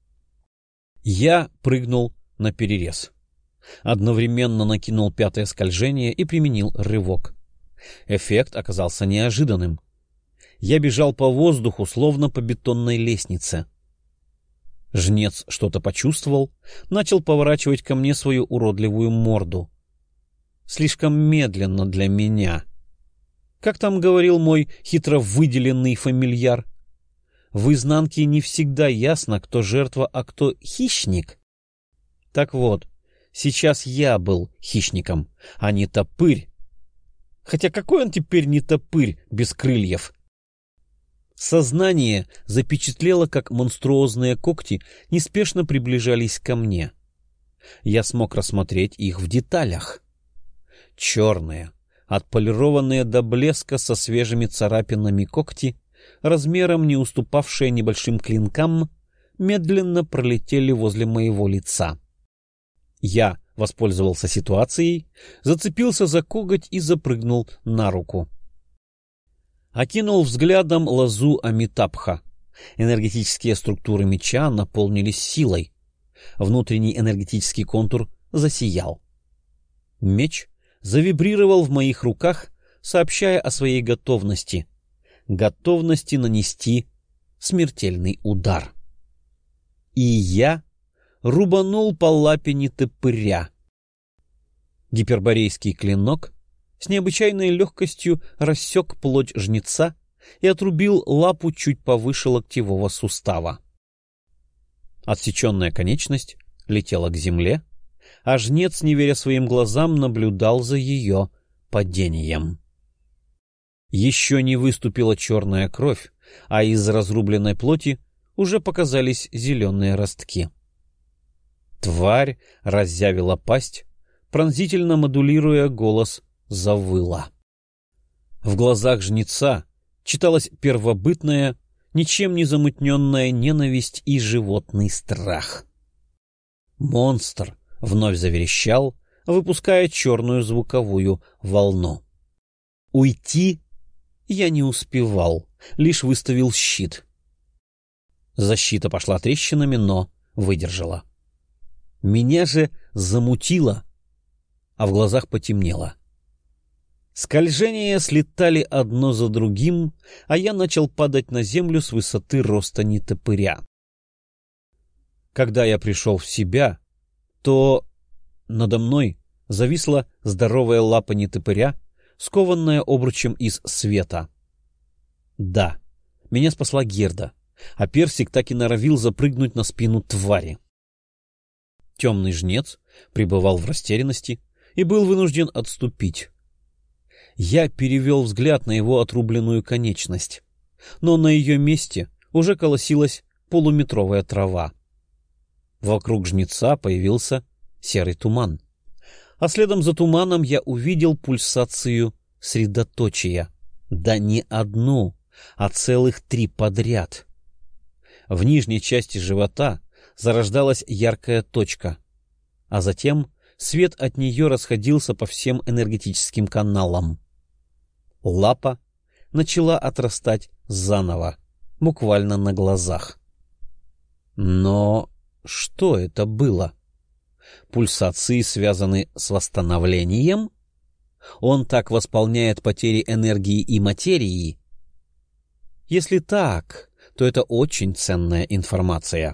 Я прыгнул на перерез. Одновременно накинул пятое скольжение и применил рывок. Эффект оказался неожиданным. Я бежал по воздуху, словно по бетонной лестнице. Жнец что-то почувствовал, начал поворачивать ко мне свою уродливую морду. Слишком медленно для меня. Как там говорил мой хитро выделенный фамильяр, в изнанке не всегда ясно, кто жертва, а кто хищник. Так вот, сейчас я был хищником, а не топырь. Хотя какой он теперь не топырь без крыльев? Сознание запечатлело, как монструозные когти неспешно приближались ко мне. Я смог рассмотреть их в деталях. Черные, отполированные до блеска со свежими царапинами когти, размером не уступавшие небольшим клинкам, медленно пролетели возле моего лица. Я воспользовался ситуацией, зацепился за коготь и запрыгнул на руку. Окинул взглядом лозу Амитабха. Энергетические структуры меча наполнились силой. Внутренний энергетический контур засиял. Меч завибрировал в моих руках, сообщая о своей готовности, готовности нанести смертельный удар. И я рубанул по лапе нетопыря. Гиперборейский клинок с необычайной легкостью рассек плоть жнеца и отрубил лапу чуть повыше локтевого сустава. Отсеченная конечность летела к земле, а жнец, не веря своим глазам, наблюдал за ее падением. Еще не выступила черная кровь, а из разрубленной плоти уже показались зеленые ростки. Тварь разъявила пасть, пронзительно модулируя голос, завыла. В глазах жнеца читалась первобытная, ничем не замутненная ненависть и животный страх. Монстр вновь заверещал, выпуская черную звуковую волну. Уйти я не успевал, лишь выставил щит. Защита пошла трещинами, но выдержала. Меня же замутило, а в глазах потемнело. Скольжения слетали одно за другим, а я начал падать на землю с высоты роста нетопыря. Когда я пришел в себя, то надо мной зависла здоровая лапа нетопыря, скованная обручем из света. Да, меня спасла Герда, а Персик так и норовил запрыгнуть на спину твари. Темный жнец пребывал в растерянности и был вынужден отступить. Я перевел взгляд на его отрубленную конечность, но на ее месте уже колосилась полуметровая трава. Вокруг жнеца появился серый туман, а следом за туманом я увидел пульсацию средоточия. Да не одну, а целых три подряд. В нижней части живота зарождалась яркая точка, а затем свет от нее расходился по всем энергетическим каналам. Лапа начала отрастать заново, буквально на глазах. Но что это было? Пульсации связаны с восстановлением? Он так восполняет потери энергии и материи? Если так, то это очень ценная информация.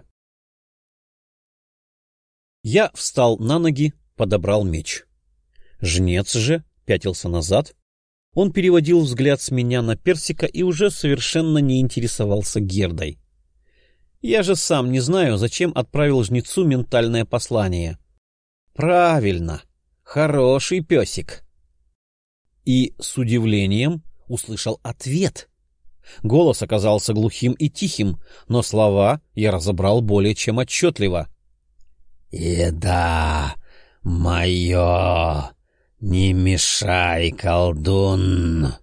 Я встал на ноги, подобрал меч. Жнец же пятился назад. Он переводил взгляд с меня на Персика и уже совершенно не интересовался Гердой. Я же сам не знаю, зачем отправил жнецу ментальное послание. Правильно, хороший песик. И с удивлением услышал ответ. Голос оказался глухим и тихим, но слова я разобрал более чем отчетливо. «Еда мое, не мешай, колдун!»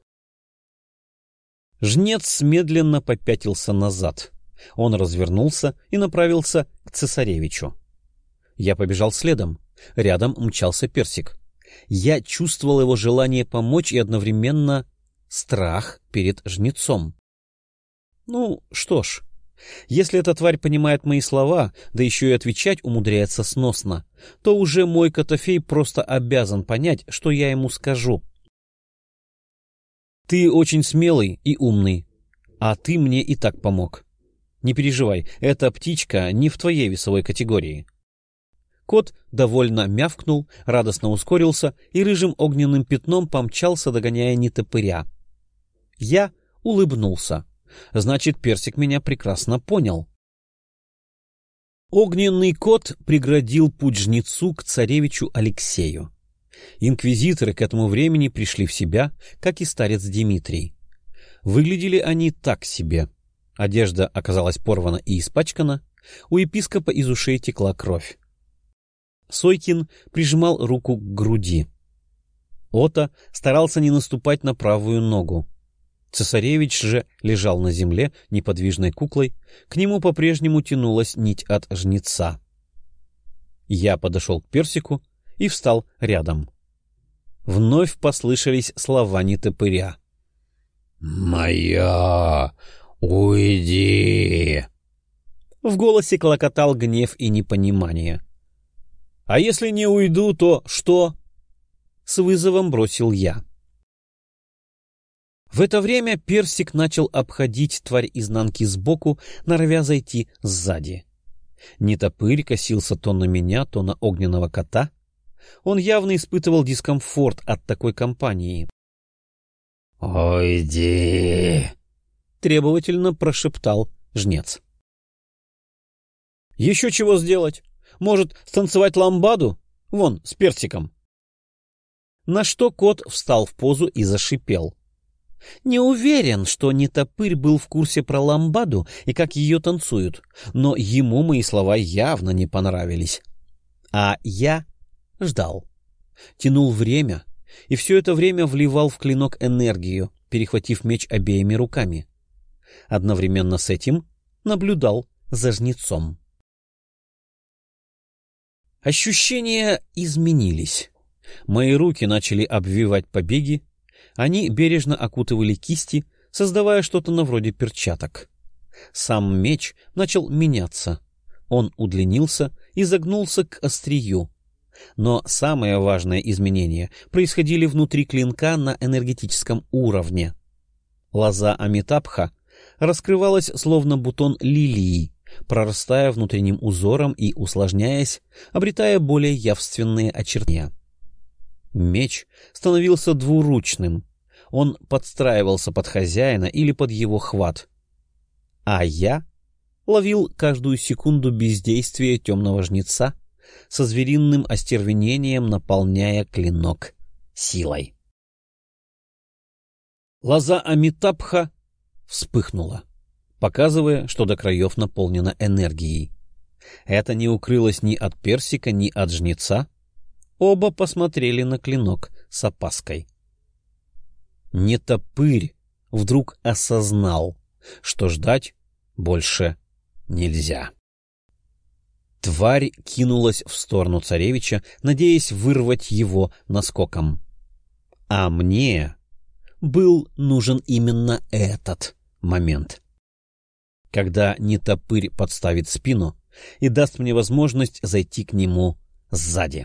Жнец медленно попятился назад. Он развернулся и направился к цесаревичу. Я побежал следом. Рядом мчался Персик. Я чувствовал его желание помочь и одновременно страх перед жнецом. Ну, что ж, если эта тварь понимает мои слова, да еще и отвечать умудряется сносно, то уже мой Котофей просто обязан понять, что я ему скажу. Ты очень смелый и умный, а ты мне и так помог. Не переживай, эта птичка не в твоей весовой категории. Кот довольно мявкнул, радостно ускорился и рыжим огненным пятном помчался, догоняя нетопыря. Я улыбнулся. Значит, Персик меня прекрасно понял. Огненный кот преградил путь жнецу к царевичу Алексею. Инквизиторы к этому времени пришли в себя, как и старец Дмитрий. Выглядели они так себе. Одежда оказалась порвана и испачкана, у епископа из ушей текла кровь. Сойкин прижимал руку к груди. Ота старался не наступать на правую ногу. Цесаревич же лежал на земле неподвижной куклой, к нему по-прежнему тянулась нить от жнеца. Я подошел к Персику и встал рядом. Вновь послышались слова нетопыря. «Моя, уйди!» В голосе клокотал гнев и непонимание. «А если не уйду, то что?» — с вызовом бросил я. В это время персик начал обходить тварь изнанки сбоку, норовя зайти сзади. Нетопырь косился то на меня, то на огненного кота. Он явно испытывал дискомфорт от такой компании. — Уйди! — требовательно прошептал жнец. — Еще чего сделать? Может, станцевать ламбаду? Вон, с персиком. На что кот встал в позу и зашипел. Не уверен, что нетопырь был в курсе про ламбаду и как ее танцуют, но ему мои слова явно не понравились. А я ждал. Тянул время, и все это время вливал в клинок энергию, перехватив меч обеими руками. Одновременно с этим наблюдал за жнецом. Ощущения изменились. Мои руки начали обвивать побеги, они бережно окутывали кисти, создавая что-то на вроде перчаток. Сам меч начал меняться. Он удлинился и загнулся к острию. Но самые важные изменения происходили внутри клинка на энергетическом уровне. Лоза Амитабха раскрывалась словно бутон лилии, прорастая внутренним узором и усложняясь, обретая более явственные очертания. Меч становился двуручным. Он подстраивался под хозяина или под его хват. А я ловил каждую секунду бездействия темного жнеца, со звериным остервенением наполняя клинок силой. Лоза Амитабха вспыхнула, показывая, что до краев наполнена энергией. Это не укрылось ни от персика, ни от жнеца. Оба посмотрели на клинок с опаской. Нетопырь вдруг осознал, что ждать больше нельзя. Тварь кинулась в сторону царевича, надеясь вырвать его наскоком. А мне был нужен именно этот момент. Когда нетопырь подставит спину и даст мне возможность зайти к нему сзади.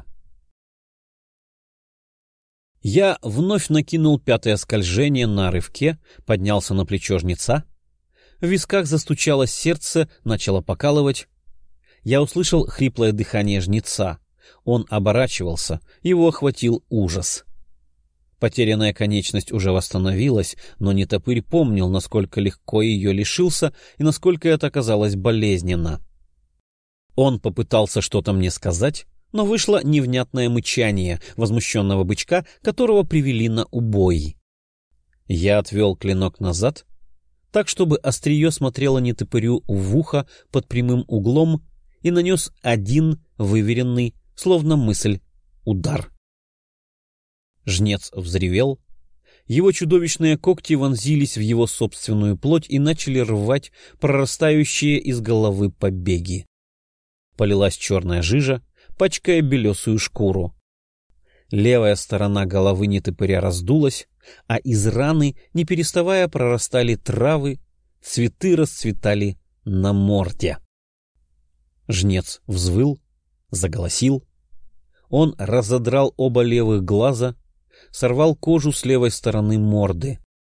Я вновь накинул пятое скольжение на рывке, поднялся на плечо жнеца. В висках застучало сердце, начало покалывать. Я услышал хриплое дыхание жнеца. Он оборачивался, его охватил ужас. Потерянная конечность уже восстановилась, но нетопырь помнил, насколько легко ее лишился и насколько это оказалось болезненно. Он попытался что-то мне сказать, но вышло невнятное мычание возмущенного бычка, которого привели на убой. Я отвел клинок назад, так, чтобы острие смотрело нетопырю в ухо под прямым углом, и нанес один выверенный, словно мысль, удар. Жнец взревел. Его чудовищные когти вонзились в его собственную плоть и начали рвать прорастающие из головы побеги. Полилась черная жижа, пачкая белесую шкуру. Левая сторона головы нетопыря раздулась, а из раны, не переставая, прорастали травы, цветы расцветали на морде. Жнец взвыл, заголосил. Он разодрал оба левых глаза, сорвал кожу с левой стороны морды.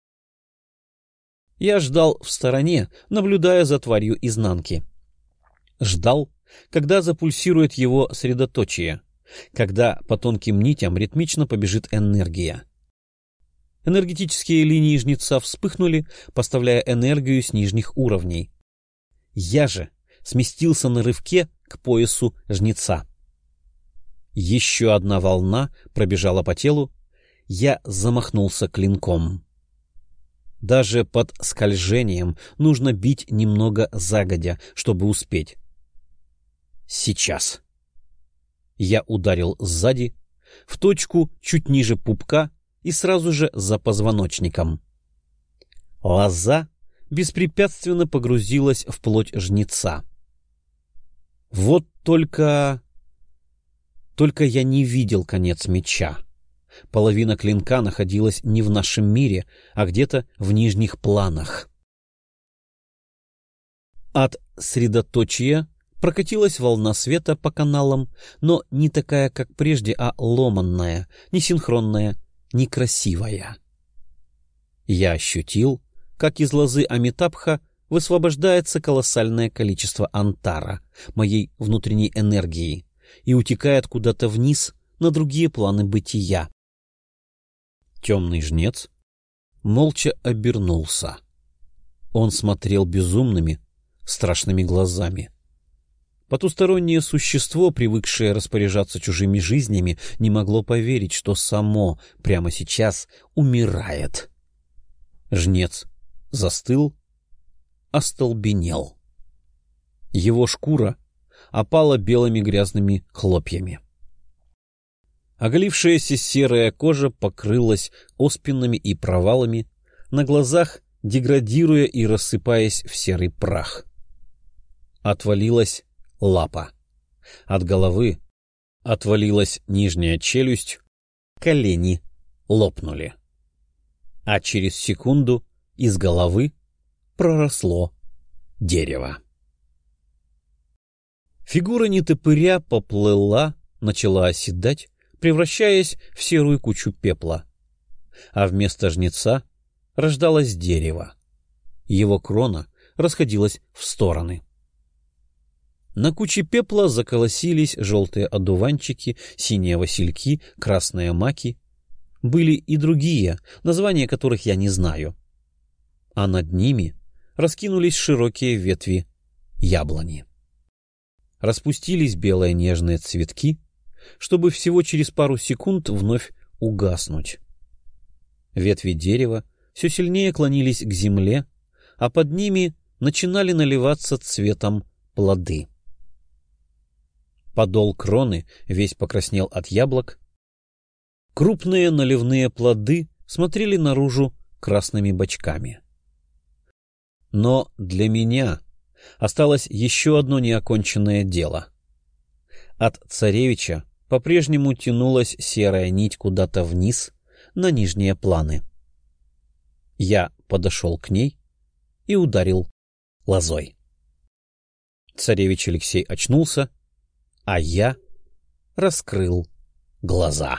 Я ждал в стороне, наблюдая за тварью изнанки. Ждал, когда запульсирует его средоточие, когда по тонким нитям ритмично побежит энергия. Энергетические линии жнеца вспыхнули, поставляя энергию с нижних уровней. Я же сместился на рывке к поясу жнеца. Еще одна волна пробежала по телу, я замахнулся клинком. Даже под скольжением нужно бить немного загодя, чтобы успеть. Сейчас. Я ударил сзади, в точку чуть ниже пупка и сразу же за позвоночником. Лоза беспрепятственно погрузилась в плоть жнеца. Вот только... Только я не видел конец меча. Половина клинка находилась не в нашем мире, а где-то в нижних планах. От средоточия Прокатилась волна света по каналам, но не такая, как прежде, а ломанная, несинхронная, некрасивая. Я ощутил, как из лозы Амитабха высвобождается колоссальное количество антара, моей внутренней энергии, и утекает куда-то вниз на другие планы бытия. Темный жнец молча обернулся. Он смотрел безумными, страшными глазами. Потустороннее существо, привыкшее распоряжаться чужими жизнями, не могло поверить, что само прямо сейчас умирает. Жнец застыл, остолбенел. Его шкура опала белыми грязными хлопьями. Оголившаяся серая кожа покрылась оспинами и провалами, на глазах деградируя и рассыпаясь в серый прах. Отвалилась лапа. От головы отвалилась нижняя челюсть, колени лопнули. А через секунду из головы проросло дерево. Фигура нетопыря поплыла, начала оседать, превращаясь в серую кучу пепла. А вместо жнеца рождалось дерево. Его крона расходилась в стороны. На куче пепла заколосились желтые одуванчики, синие васильки, красные маки. Были и другие, названия которых я не знаю. А над ними раскинулись широкие ветви яблони. Распустились белые нежные цветки, чтобы всего через пару секунд вновь угаснуть. Ветви дерева все сильнее клонились к земле, а под ними начинали наливаться цветом плоды. Подол кроны весь покраснел от яблок. Крупные наливные плоды смотрели наружу красными бочками. Но для меня осталось еще одно неоконченное дело. От царевича по-прежнему тянулась серая нить куда-то вниз, на нижние планы. Я подошел к ней и ударил лозой. Царевич Алексей очнулся, а я раскрыл глаза.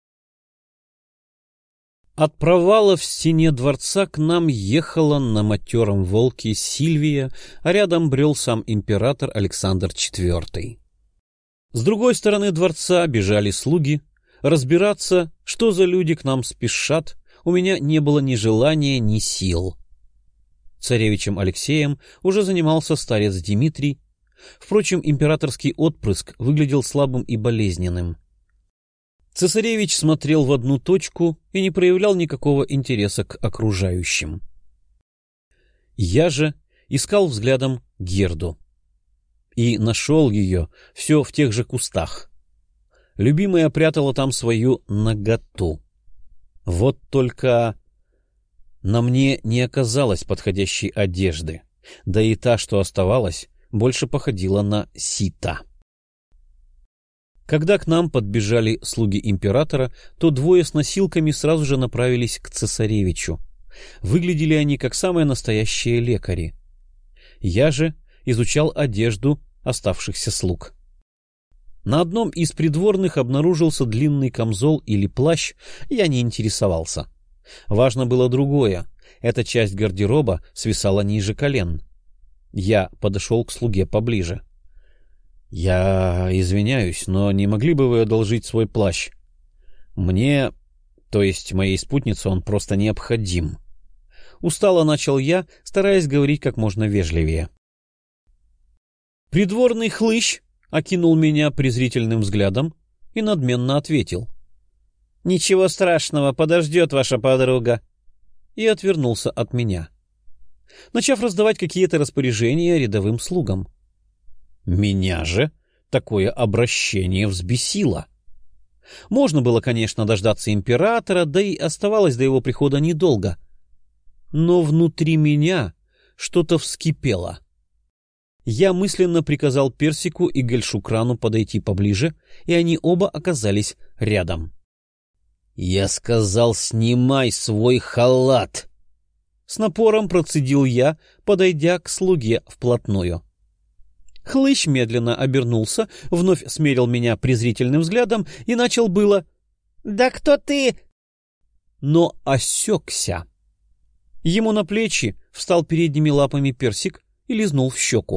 От провала в стене дворца к нам ехала на матером волке Сильвия, а рядом брел сам император Александр четвёртый. С другой стороны дворца бежали слуги. Разбираться, что за люди к нам спешат, у меня не было ни желания, ни сил. Царевичем Алексеем уже занимался старец Дмитрий. Впрочем, императорский отпрыск выглядел слабым и болезненным. Цесаревич смотрел в одну точку и не проявлял никакого интереса к окружающим. Я же искал взглядом Герду. И нашел ее все в тех же кустах. Любимая прятала там свою наготу. Вот только на мне не оказалось подходящей одежды, да и та, что оставалась, больше походила на сито. Когда к нам подбежали слуги императора, то двое с носилками сразу же направились к цесаревичу. Выглядели они как самые настоящие лекари. Я же изучал одежду оставшихся слуг. На одном из придворных обнаружился длинный камзол или плащ, я не интересовался. Важно было другое. Эта часть гардероба свисала ниже колен. Я подошел к слуге поближе. — Я извиняюсь, но не могли бы вы одолжить свой плащ? Мне, то есть моей спутнице, он просто необходим. Устало начал я, стараясь говорить как можно вежливее. Придворный хлыщ окинул меня презрительным взглядом и надменно ответил: — Ничего страшного, подождет ваша подруга. И отвернулся от меня, начав раздавать какие-то распоряжения рядовым слугам. Меня же такое обращение взбесило. Можно было, конечно, дождаться императора, да и оставалось до его прихода недолго. Но внутри меня что-то вскипело. Я мысленно приказал Персику и Гельшукрану подойти поближе, и они оба оказались рядом. — Я сказал, снимай свой халат! — с напором процедил я, подойдя к слуге вплотную. — Хлыщ медленно обернулся, вновь смерил меня презрительным взглядом и начал было: «Да кто ты?» Но осекся. Ему на плечи встал передними лапами персик и лизнул в щеку.